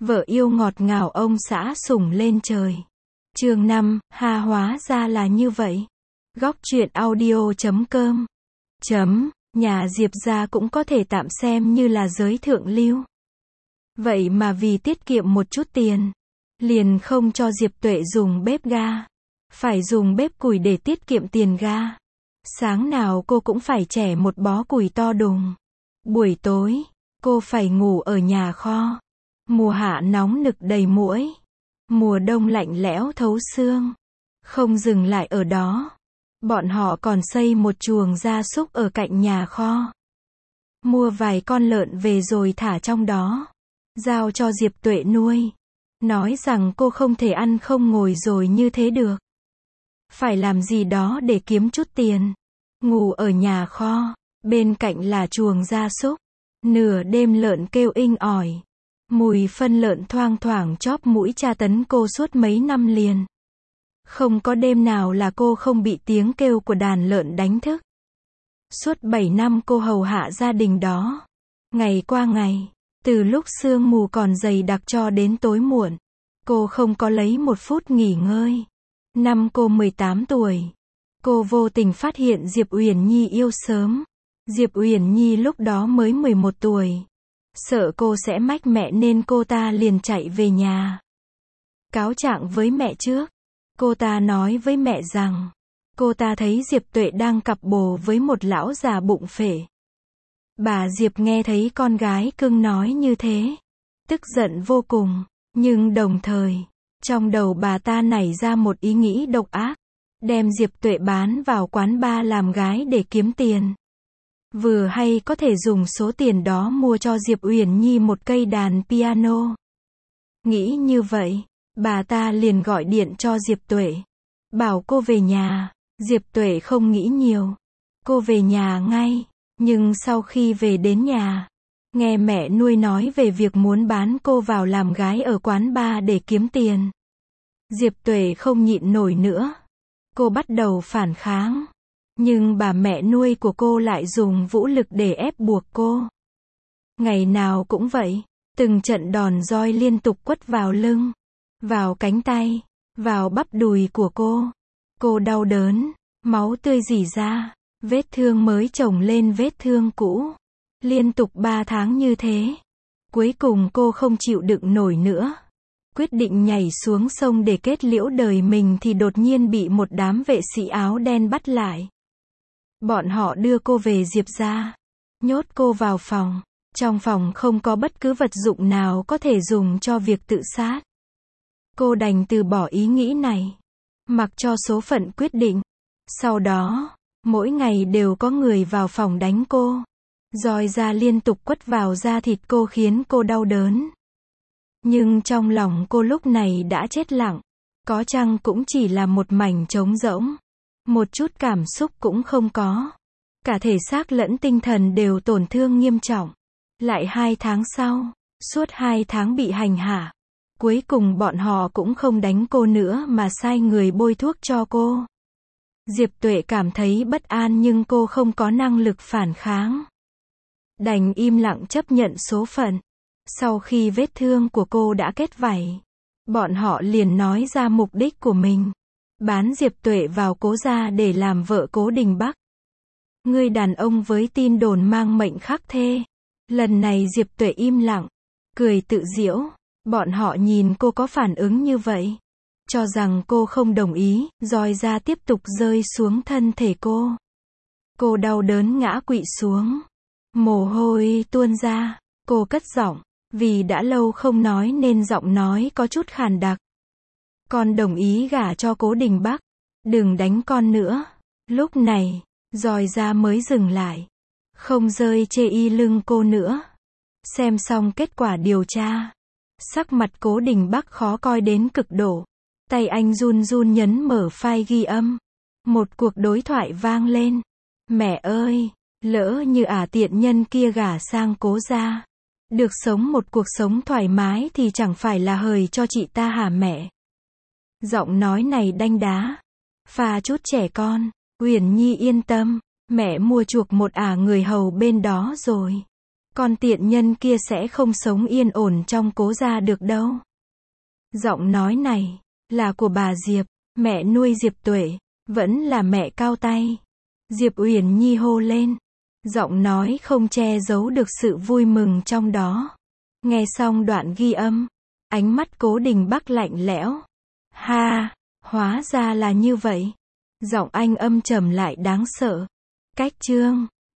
Vợ yêu ngọt ngào ông xã sủng lên trời. Chương 5, hóa ra là như vậy. Góc truyện audio.com Nhà Diệp gia cũng có thể tạm xem như là giới thượng lưu. Vậy mà vì tiết kiệm một chút tiền, liền không cho Diệp Tuệ dùng bếp ga. Phải dùng bếp củi để tiết kiệm tiền ga. Sáng nào cô cũng phải chẻ một bó củi to đùng. Buổi tối, cô phải ngủ ở nhà kho. Mùa hạ nóng nực đầy muỗi. Mùa đông lạnh lẽo thấu xương. Không dừng lại ở đó. Bọn họ còn xây một chuồng gia súc ở cạnh nhà kho. Mua vài con lợn về rồi thả trong đó. Giao cho Diệp Tuệ nuôi. Nói rằng cô không thể ăn không ngồi rồi như thế được. Phải làm gì đó để kiếm chút tiền. Ngủ ở nhà kho. Bên cạnh là chuồng gia súc. Nửa đêm lợn kêu inh ỏi. Mùi phân lợn thoang thoảng chóp mũi tra tấn cô suốt mấy năm liền. Không có đêm nào là cô không bị tiếng kêu của đàn lợn đánh thức. Suốt 7 năm cô hầu hạ gia đình đó. Ngày qua ngày, từ lúc sương mù còn dày đặc cho đến tối muộn, cô không có lấy một phút nghỉ ngơi. Năm cô 18 tuổi, cô vô tình phát hiện Diệp Uyển Nhi yêu sớm. Diệp Uyển Nhi lúc đó mới 11 tuổi. Sợ cô sẽ mách mẹ nên cô ta liền chạy về nhà. Cáo trạng với mẹ trước. Cô ta nói với mẹ rằng, cô ta thấy Diệp Tuệ đang cặp bồ với một lão già bụng phệ. Bà Diệp nghe thấy con gái cưng nói như thế, tức giận vô cùng, nhưng đồng thời, trong đầu bà ta nảy ra một ý nghĩ độc ác, đem Diệp Tuệ bán vào quán bar làm gái để kiếm tiền. Vừa hay có thể dùng số tiền đó mua cho Diệp Uyển Nhi một cây đàn piano. Nghĩ như vậy, bà ta liền gọi điện cho Diệp Tuệ, bảo cô về nhà. Diệp Tuệ không nghĩ nhiều, cô về nhà ngay. Nhưng sau khi về đến nhà, nghe mẹ nuôi nói về việc muốn bán cô vào làm gái ở quán bar để kiếm tiền, Diệp Tuệ không nhịn nổi nữa. Cô bắt đầu phản kháng. Nhưng bà mẹ nuôi của cô lại dùng vũ lực để ép buộc cô. Ngày nào cũng vậy, từng trận đòn roi liên tục quất vào lưng, vào cánh tay, vào bắp đùi của cô. Cô đau đớn, máu tươi rỉ ra, vết thương mới chồng lên vết thương cũ. Liên tục 3 tháng như thế. Cuối cùng cô không chịu đựng nổi nữa. Quyết định nhảy xuống sông để kết liễu đời mình thì đột nhiên bị một đám vệ sĩ áo đen bắt lại. Bọn họ đưa cô về Diệp gia, nhốt cô vào phòng. Trong phòng không có bất cứ vật dụng nào có thể dùng cho việc tự sát. Cô đành từ bỏ ý nghĩ này, mặc cho số phận quyết định. Sau đó, mỗi ngày đều có người vào phòng đánh cô. Roi da liên tục quất vào da thịt cô khiến cô đau đớn. Nhưng trong lòng cô lúc này đã chết lặng. Có chăng cũng chỉ là một mảnh trống rỗng. Một chút cảm xúc cũng không có. Cả thể xác lẫn tinh thần đều tổn thương nghiêm trọng. Lại 2 tháng sau, suốt 2 tháng bị hành hạ. Cuối cùng bọn họ cũng không đánh cô nữa mà sai người bôi thuốc cho cô. Diệp Tuệ cảm thấy bất an nhưng cô không có năng lực phản kháng. Đành im lặng chấp nhận số phận. Sau khi vết thương của cô đã kết vảy, bọn họ liền nói ra mục đích của mình. Bán Diệp Tuệ vào Cố gia để làm vợ Cố Đình Bắc. Người đàn ông với tin đồn mang mệnh khắc thê. Lần này Diệp Tuệ im lặng, cười tự giễu. Bọn họ nhìn cô có phản ứng như vậy, cho rằng cô không đồng ý, roi da tiếp tục rơi xuống thân thể cô. Cô đau đớn ngã quỵ xuống. Mồ hôi tuôn ra. Cô cất giọng, vì đã lâu không nói nên giọng nói có chút khàn đặc. Con đồng ý gả cho Cố Đình Bắc. Đừng đánh con nữa. Lúc này, roi da mới dừng lại. Không rơi chê y lưng cô nữa. Xem xong kết quả điều tra, sắc mặt Cố Đình Bắc khó coi đến cực độ. Tay anh run run nhấn mở file ghi âm. Một cuộc đối thoại vang lên. Mẹ ơi, lỡ như tiện nhân kia gả sang Cố gia, được sống một cuộc sống thoải mái thì chẳng phải là hời cho chị ta hả mẹ? Giọng nói này đanh đá, pha chút trẻ con. Uyển Nhi yên tâm, mẹ mua chuộc một người hầu bên đó rồi. Con tiện nhân kia sẽ không sống yên ổn trong Cố gia được đâu. Giọng nói này là của bà Diệp, mẹ nuôi Diệp Tuệ, vẫn là mẹ cao tay. Diệp Uyển Nhi hô lên. Giọng nói không che giấu được sự vui mừng trong đó. Nghe xong đoạn ghi âm, ánh mắt Cố Đình Bắc lạnh lẽo. Ha, hóa ra là như vậy. Giọng anh âm trầm lại đáng sợ. Cách chương